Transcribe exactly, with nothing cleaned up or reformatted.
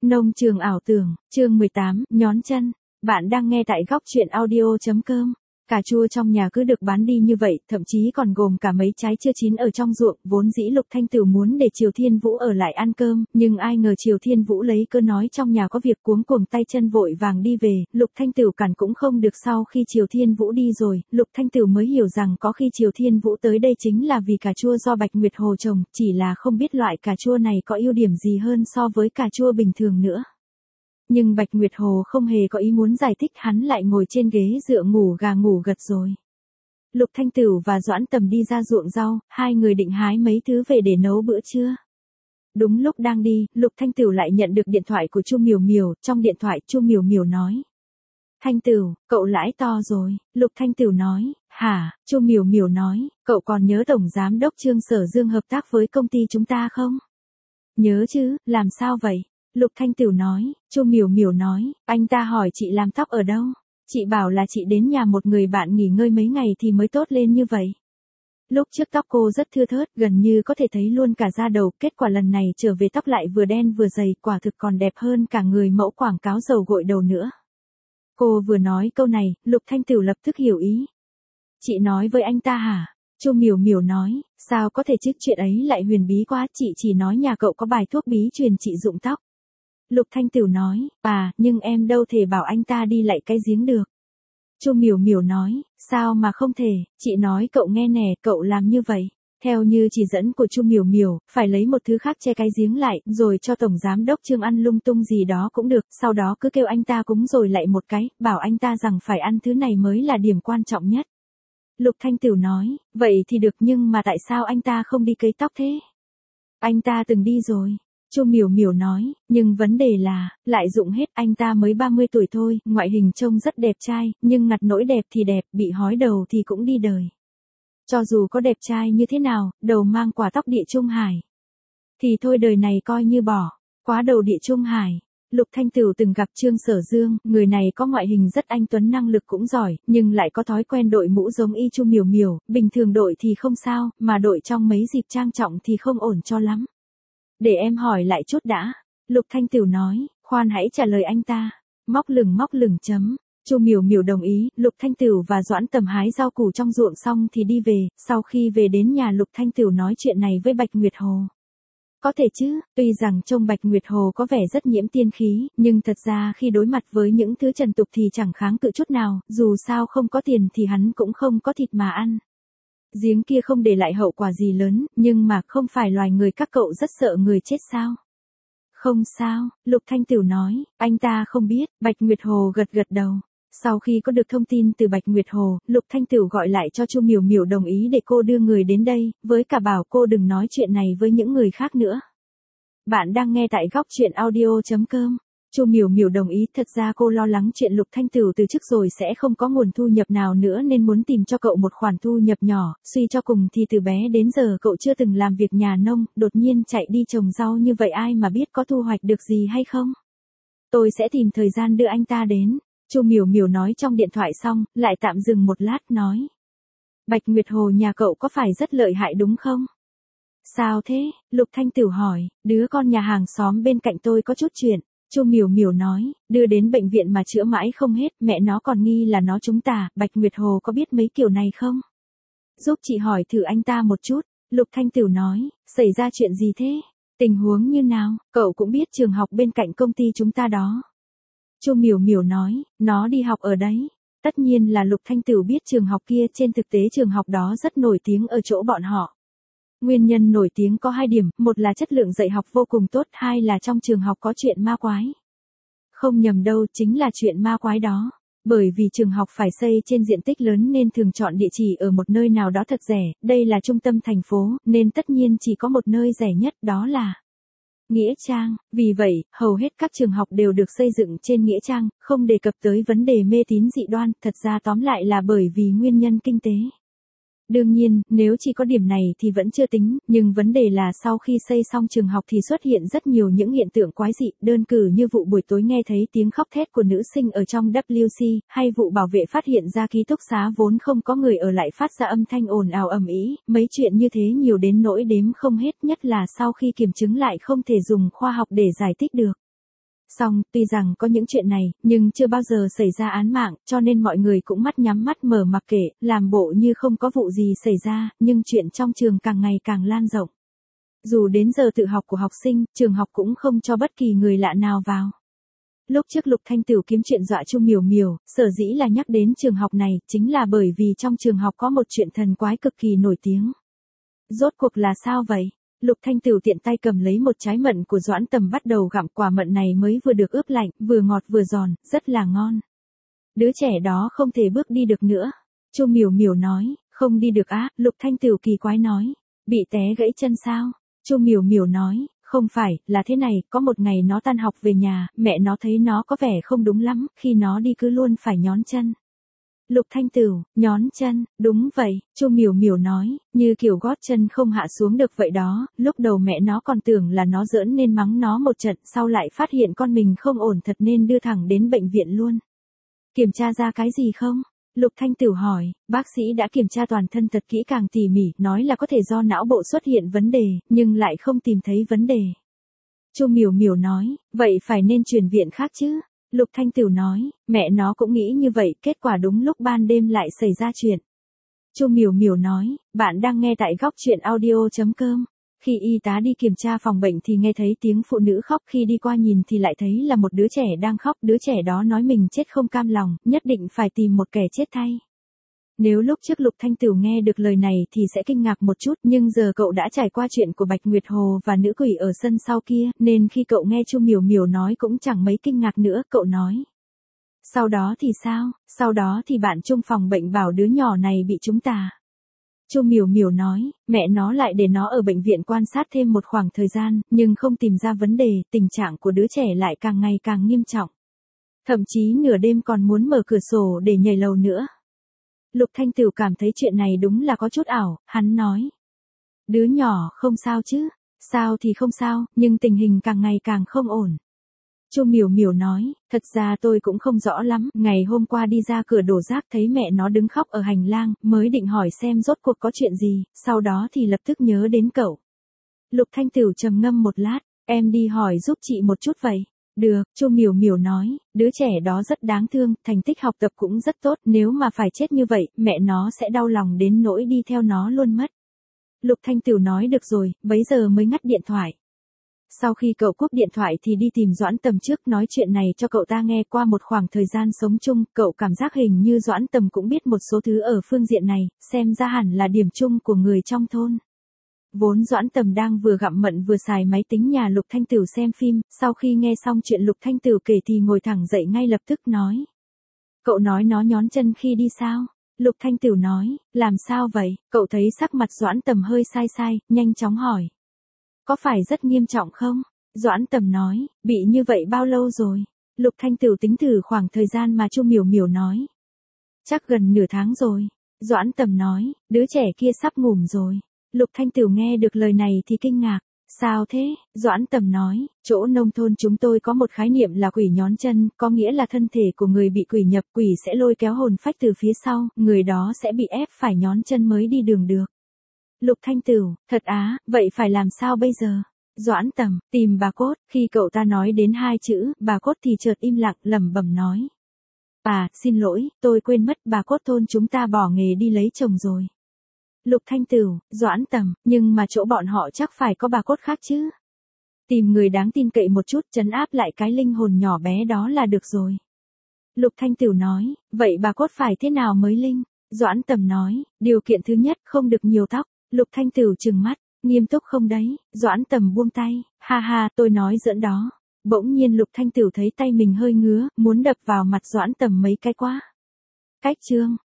Nông trường ảo tưởng, chương mười tám, nhón chân. Bạn đang nghe tại góc truyện audio.com. Cà chua trong nhà cứ được bán đi như vậy, thậm chí còn gồm cả mấy trái chưa chín ở trong ruộng, vốn dĩ Lục Thanh Tửu muốn để Triều Thiên Vũ ở lại ăn cơm, nhưng ai ngờ Triều Thiên Vũ lấy cớ nói trong nhà có việc cuống cuồng tay chân vội vàng đi về, Lục Thanh Tửu cản cũng không được. Sau khi Triều Thiên Vũ đi rồi, Lục Thanh Tửu mới hiểu rằng có khi Triều Thiên Vũ tới đây chính là vì cà chua do Bạch Nguyệt Hồ trồng, chỉ là không biết loại cà chua này có ưu điểm gì hơn so với cà chua bình thường nữa. Nhưng Bạch Nguyệt Hồ không hề có ý muốn giải thích, hắn lại ngồi trên ghế dựa ngủ gà ngủ gật rồi. Lục Thanh Tửu và Doãn Tầm đi ra ruộng rau, hai người định hái mấy thứ về để nấu bữa trưa. Đúng lúc đang đi, Lục Thanh Tửu lại nhận được điện thoại của Chu Miểu Miểu, trong điện thoại Chu Miểu Miểu nói: "Thanh Tửu, cậu lãi to rồi." Lục Thanh Tửu nói: "Hả?" Chu Miểu Miểu nói: "Cậu còn nhớ tổng giám đốc Trương Sở Dương hợp tác với công ty chúng ta không?" "Nhớ chứ, làm sao vậy?" Lục Thanh Tửu nói. Chu Miểu Miểu nói: "Anh ta hỏi chị làm tóc ở đâu? Chị bảo là chị đến nhà một người bạn nghỉ ngơi mấy ngày thì mới tốt lên như vậy. Lúc trước tóc cô rất thưa thớt, gần như có thể thấy luôn cả da đầu, kết quả lần này trở về tóc lại vừa đen vừa dày, quả thực còn đẹp hơn cả người mẫu quảng cáo dầu gội đầu nữa." Cô vừa nói câu này, Lục Thanh Tửu lập tức hiểu ý. "Chị nói với anh ta hả?" Chu Miểu Miểu nói: "Sao có thể chứ, chuyện ấy lại huyền bí quá, chị chỉ nói nhà cậu có bài thuốc bí truyền trị rụng tóc." Lục Thanh Tửu nói: "À, nhưng em đâu thể bảo anh ta đi lạy cái giếng được." Chu Miểu Miểu nói: "Sao mà không thể, chị nói cậu nghe nè, cậu làm như vậy, theo như chỉ dẫn của Chu Miểu Miểu, phải lấy một thứ khác che cái giếng lại, rồi cho tổng giám đốc Trương ăn lung tung gì đó cũng được, sau đó cứ kêu anh ta cúng rồi lại một cái, bảo anh ta rằng phải ăn thứ này mới là điểm quan trọng nhất." Lục Thanh Tửu nói: "Vậy thì được, nhưng mà tại sao anh ta không đi cấy tóc thế?" "Anh ta từng đi rồi." Chu Miểu Miểu nói: "Nhưng vấn đề là, lại rụng hết, anh ta mới ba mươi tuổi thôi, ngoại hình trông rất đẹp trai, nhưng ngặt nỗi đẹp thì đẹp, bị hói đầu thì cũng đi đời. Cho dù có đẹp trai như thế nào, đầu mang quả tóc Địa Trung Hải thì thôi đời này coi như bỏ, quá đầu Địa Trung Hải." Lục Thanh Tửu từng gặp Trương Sở Dương, người này có ngoại hình rất anh tuấn, năng lực cũng giỏi, nhưng lại có thói quen đội mũ giống y Chu Miểu Miểu, bình thường đội thì không sao, mà đội trong mấy dịp trang trọng thì không ổn cho lắm. "Để em hỏi lại chút đã." Lục Thanh Tửu nói. "Khoan hãy trả lời anh ta." Móc lửng móc lửng chấm. Chu Miểu Miểu đồng ý, Lục Thanh Tửu và Doãn Tầm hái rau củ trong ruộng xong thì đi về, sau khi về đến nhà Lục Thanh Tửu nói chuyện này với Bạch Nguyệt Hồ. Có thể chứ, tuy rằng trông Bạch Nguyệt Hồ có vẻ rất nhiễm tiên khí, nhưng thật ra khi đối mặt với những thứ trần tục thì chẳng kháng cự chút nào, dù sao không có tiền thì hắn cũng không có thịt mà ăn. Giếng kia không để lại hậu quả gì lớn, nhưng mà không phải loài người các cậu rất sợ người chết sao? "Không sao." Lục Thanh Tửu nói. "Anh ta không biết." Bạch Nguyệt Hồ gật gật đầu. Sau khi có được thông tin từ Bạch Nguyệt Hồ, Lục Thanh Tửu gọi lại cho Chu Miểu Miểu đồng ý để cô đưa người đến đây, với cả bảo cô đừng nói chuyện này với những người khác nữa. Bạn đang nghe tại góc truyện audio.com. Chu Miểu Miểu đồng ý, thật ra cô lo lắng chuyện Lục Thanh Tửu từ chức rồi sẽ không có nguồn thu nhập nào nữa nên muốn tìm cho cậu một khoản thu nhập nhỏ, suy cho cùng thì từ bé đến giờ cậu chưa từng làm việc nhà nông, đột nhiên chạy đi trồng rau như vậy ai mà biết có thu hoạch được gì hay không. "Tôi sẽ tìm thời gian đưa anh ta đến." Chu Miểu Miểu nói trong điện thoại xong, lại tạm dừng một lát nói: "Bạch Nguyệt Hồ nhà cậu có phải rất lợi hại đúng không?" "Sao thế?" Lục Thanh Tửu hỏi. "Đứa con nhà hàng xóm bên cạnh tôi có chút chuyện." Chu Miểu Miểu nói. "Đưa đến bệnh viện mà chữa mãi không hết, mẹ nó còn nghi là nó trúng tà, Bạch Nguyệt Hồ có biết mấy kiểu này không? Giúp chị hỏi thử anh ta một chút." Lục Thanh Tửu nói. "Xảy ra chuyện gì thế? Tình huống như nào? Cậu cũng biết trường học bên cạnh công ty chúng ta đó." Chu Miểu Miểu nói. "Nó đi học ở đấy." Tất nhiên là Lục Thanh Tửu biết trường học kia, trên thực tế trường học đó rất nổi tiếng ở chỗ bọn họ. Nguyên nhân nổi tiếng có hai điểm, một là chất lượng dạy học vô cùng tốt, hai là trong trường học có chuyện ma quái. Không nhầm đâu, chính là chuyện ma quái đó. Bởi vì trường học phải xây trên diện tích lớn nên thường chọn địa chỉ ở một nơi nào đó thật rẻ, đây là trung tâm thành phố, nên tất nhiên chỉ có một nơi rẻ nhất, đó là Nghĩa Trang. Vì vậy, hầu hết các trường học đều được xây dựng trên Nghĩa Trang, không đề cập tới vấn đề mê tín dị đoan, thật ra tóm lại là bởi vì nguyên nhân kinh tế. Đương nhiên, nếu chỉ có điểm này thì vẫn chưa tính, nhưng vấn đề là sau khi xây xong trường học thì xuất hiện rất nhiều những hiện tượng quái dị, đơn cử như vụ buổi tối nghe thấy tiếng khóc thét của nữ sinh ở trong vê kép xê, hay vụ bảo vệ phát hiện ra ký túc xá vốn không có người ở lại phát ra âm thanh ồn ào ầm ĩ, mấy chuyện như thế nhiều đến nỗi đếm không hết, nhất là sau khi kiểm chứng lại không thể dùng khoa học để giải thích được. Song, tuy rằng có những chuyện này, nhưng chưa bao giờ xảy ra án mạng, cho nên mọi người cũng mắt nhắm mắt mở mặc kệ, làm bộ như không có vụ gì xảy ra, nhưng chuyện trong trường càng ngày càng lan rộng. Dù đến giờ tự học của học sinh, trường học cũng không cho bất kỳ người lạ nào vào. Lúc trước Lục Thanh Tửu kiếm chuyện dọa Chu Miểu Miểu, sở dĩ là nhắc đến trường học này, chính là bởi vì trong trường học có một chuyện thần quái cực kỳ nổi tiếng. Rốt cuộc là sao vậy? Lục Thanh Tửu tiện tay cầm lấy một trái mận của Doãn Tầm bắt đầu gặm, quả mận này mới vừa được ướp lạnh, vừa ngọt vừa giòn, rất là ngon. Đứa trẻ đó không thể bước đi được nữa. Chu Miểu Miểu nói, không đi được á, Lục Thanh Tửu kỳ quái nói, bị té gãy chân sao? Chu Miểu Miểu nói, không phải, là thế này, có một ngày nó tan học về nhà, mẹ nó thấy nó có vẻ không đúng lắm, khi nó đi cứ luôn phải nhón chân. Lục Thanh Tửu, nhón chân, đúng vậy, Chu Miểu Miểu nói, như kiểu gót chân không hạ xuống được vậy đó, lúc đầu mẹ nó còn tưởng là nó giỡn nên mắng nó một trận, sau lại phát hiện con mình không ổn thật nên đưa thẳng đến bệnh viện luôn. Kiểm tra ra cái gì không? Lục Thanh Tửu hỏi, bác sĩ đã kiểm tra toàn thân thật kỹ càng tỉ mỉ, nói là có thể do não bộ xuất hiện vấn đề, nhưng lại không tìm thấy vấn đề. Chu Miểu Miểu nói, vậy phải nên chuyển viện khác chứ? Lục Thanh Tửu nói, mẹ nó cũng nghĩ như vậy, kết quả đúng lúc ban đêm lại xảy ra chuyện. Chu Miểu Miểu nói, bạn đang nghe tại góc chuyện audio chấm com. Khi y tá đi kiểm tra phòng bệnh thì nghe thấy tiếng phụ nữ khóc, khi đi qua nhìn thì lại thấy là một đứa trẻ đang khóc, đứa trẻ đó nói mình chết không cam lòng, nhất định phải tìm một kẻ chết thay. Nếu lúc trước Lục Thanh Tửu nghe được lời này thì sẽ kinh ngạc một chút, nhưng giờ cậu đã trải qua chuyện của Bạch Nguyệt Hồ và nữ quỷ ở sân sau kia, nên khi cậu nghe Chu Miểu Miểu nói cũng chẳng mấy kinh ngạc nữa, cậu nói. Sau đó thì sao? Sau đó thì bạn chung phòng bệnh bảo đứa nhỏ này bị trúng tà. Chu Miểu Miểu nói, mẹ nó lại để nó ở bệnh viện quan sát thêm một khoảng thời gian, nhưng không tìm ra vấn đề, tình trạng của đứa trẻ lại càng ngày càng nghiêm trọng. Thậm chí nửa đêm còn muốn mở cửa sổ để nhảy lầu nữa. Lục Thanh Tửu cảm thấy chuyện này đúng là có chút ảo, hắn nói. Đứa nhỏ không sao chứ? Sao thì không sao, nhưng tình hình càng ngày càng không ổn. Chu Miểu Miểu nói, thật ra tôi cũng không rõ lắm, ngày hôm qua đi ra cửa đổ rác thấy mẹ nó đứng khóc ở hành lang, mới định hỏi xem rốt cuộc có chuyện gì, sau đó thì lập tức nhớ đến cậu. Lục Thanh Tửu trầm ngâm một lát, em đi hỏi giúp chị một chút vậy. Được, Chu Miểu Miểu nói, đứa trẻ đó rất đáng thương, thành tích học tập cũng rất tốt, nếu mà phải chết như vậy, mẹ nó sẽ đau lòng đến nỗi đi theo nó luôn mất. Lục Thanh Tửu nói được rồi, bấy giờ mới ngắt điện thoại. Sau khi cậu cúp điện thoại thì đi tìm Doãn Tầm trước, nói chuyện này cho cậu ta nghe. Qua một khoảng thời gian sống chung, cậu cảm giác hình như Doãn Tầm cũng biết một số thứ ở phương diện này, xem ra hẳn là điểm chung của người trong thôn. Vốn Doãn Tầm đang vừa gặm mận vừa xài máy tính nhà Lục Thanh Tửu xem phim, sau khi nghe xong chuyện Lục Thanh Tửu kể thì ngồi thẳng dậy ngay lập tức nói. Cậu nói nó nhón chân khi đi sao? Lục Thanh Tửu nói, làm sao vậy? Cậu thấy sắc mặt Doãn Tầm hơi sai sai, nhanh chóng hỏi. Có phải rất nghiêm trọng không? Doãn Tầm nói, bị như vậy bao lâu rồi? Lục Thanh Tửu tính thử khoảng thời gian mà Chu Miểu Miểu nói. Chắc gần nửa tháng rồi. Doãn Tầm nói, đứa trẻ kia sắp ngủm rồi. Lục Thanh Tửu nghe được lời này thì kinh ngạc. Sao thế? Doãn Tầm nói, chỗ nông thôn chúng tôi có một khái niệm là quỷ nhón chân, có nghĩa là thân thể của người bị quỷ nhập, quỷ sẽ lôi kéo hồn phách từ phía sau, người đó sẽ bị ép phải nhón chân mới đi đường được. Lục Thanh Tửu, thật á, vậy phải làm sao bây giờ? Doãn Tầm, tìm bà Cốt, khi cậu ta nói đến hai chữ, bà Cốt thì chợt im lặng, lẩm bẩm nói. À, xin lỗi, tôi quên mất, bà Cốt thôn chúng ta bỏ nghề đi lấy chồng rồi. Lục Thanh Tửu, Doãn Tầm, nhưng mà chỗ bọn họ chắc phải có bà Cốt khác chứ. Tìm người đáng tin cậy một chút, trấn áp lại cái linh hồn nhỏ bé đó là được rồi. Lục Thanh Tửu nói, vậy bà Cốt phải thế nào mới linh? Doãn Tầm nói, điều kiện thứ nhất, không được nhiều tóc. Lục Thanh Tửu trừng mắt, nghiêm túc không đấy? Doãn Tầm buông tay, ha ha, tôi nói giỡn đó. Bỗng nhiên Lục Thanh Tửu thấy tay mình hơi ngứa, muốn đập vào mặt Doãn Tầm mấy cái quá. Cách chương,